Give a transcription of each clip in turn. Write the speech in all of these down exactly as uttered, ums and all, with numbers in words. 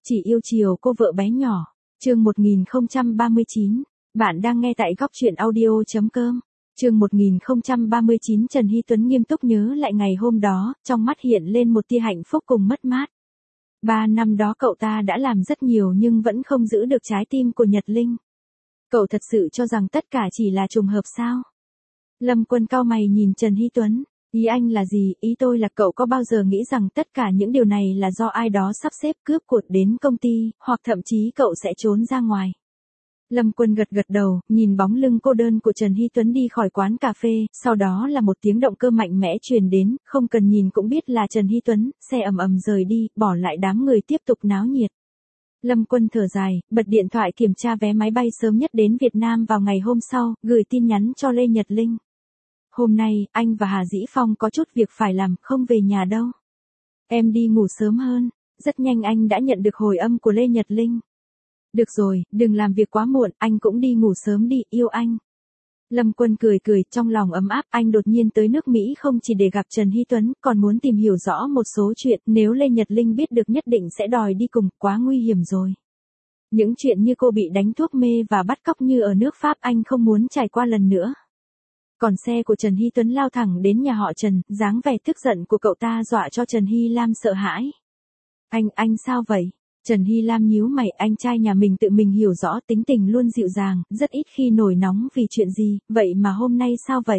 Chỉ yêu chiều cô vợ bé nhỏ. Chương một nghìn không trăm ba mươi chín. Bạn đang nghe tại góc truyện audio chấm com. Chương một nghìn không trăm ba mươi chín. Trần Hy Tuấn nghiêm túc nhớ lại ngày hôm đó, trong mắt hiện lên một tia hạnh phúc cùng mất mát. Ba năm đó cậu ta đã làm rất nhiều nhưng vẫn không giữ được trái tim của Nhật Linh. Cậu thật sự cho rằng tất cả chỉ là trùng hợp sao? Lâm Quân cau mày nhìn Trần Hy Tuấn. Ý anh là gì? Ý tôi là cậu có bao giờ nghĩ rằng tất cả những điều này là do ai đó sắp xếp cướp cuột đến công ty, hoặc thậm chí cậu sẽ trốn ra ngoài. Lâm Quân gật gật đầu, nhìn bóng lưng cô đơn của Trần Hy Tuấn đi khỏi quán cà phê, sau đó là một tiếng động cơ mạnh mẽ truyền đến, không cần nhìn cũng biết là Trần Hy Tuấn, xe ầm ầm rời đi, bỏ lại đám người tiếp tục náo nhiệt. Lâm Quân thở dài, bật điện thoại kiểm tra vé máy bay sớm nhất đến Việt Nam vào ngày hôm sau, gửi tin nhắn cho Lê Nhật Linh. Hôm nay, anh và Hà Dĩ Phong có chút việc phải làm, không về nhà đâu. Em đi ngủ sớm hơn. Rất nhanh anh đã nhận được hồi âm của Lê Nhật Linh. Được rồi, đừng làm việc quá muộn, anh cũng đi ngủ sớm đi, yêu anh. Lâm Quân cười cười, trong lòng ấm áp, anh đột nhiên tới nước Mỹ không chỉ để gặp Trần Hy Tuấn, còn muốn tìm hiểu rõ một số chuyện, nếu Lê Nhật Linh biết được nhất định sẽ đòi đi cùng, quá nguy hiểm rồi. Những chuyện như cô bị đánh thuốc mê và bắt cóc như ở nước Pháp anh không muốn trải qua lần nữa. Còn xe của Trần Hy Tuấn lao thẳng đến nhà họ Trần, dáng vẻ tức giận của cậu ta dọa cho Trần Hy Lam sợ hãi. Anh, anh sao vậy? Trần Hy Lam nhíu mày, anh trai nhà mình tự mình hiểu rõ tính tình luôn dịu dàng, rất ít khi nổi nóng vì chuyện gì, vậy mà hôm nay sao vậy?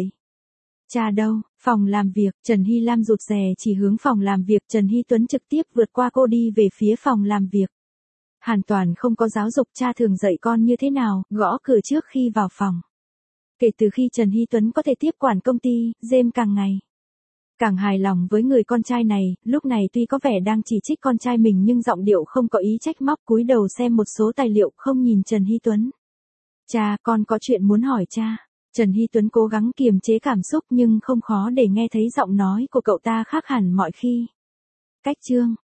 Cha đâu? Phòng làm việc, Trần Hy Lam rụt rè chỉ hướng phòng làm việc, Trần Hy Tuấn trực tiếp vượt qua cô đi về phía phòng làm việc. Hoàn toàn không có giáo dục, cha thường dạy con như thế nào, gõ cửa trước khi vào phòng. Kể từ khi Trần Hy Tuấn có thể tiếp quản công ty, James càng ngày càng hài lòng với người con trai này, lúc này tuy có vẻ đang chỉ trích con trai mình nhưng giọng điệu không có ý trách móc, cúi đầu xem một số tài liệu, không nhìn Trần Hy Tuấn. Cha, con có chuyện muốn hỏi cha. Trần Hy Tuấn cố gắng kiềm chế cảm xúc nhưng không khó để nghe thấy giọng nói của cậu ta khác hẳn mọi khi. Cách chương.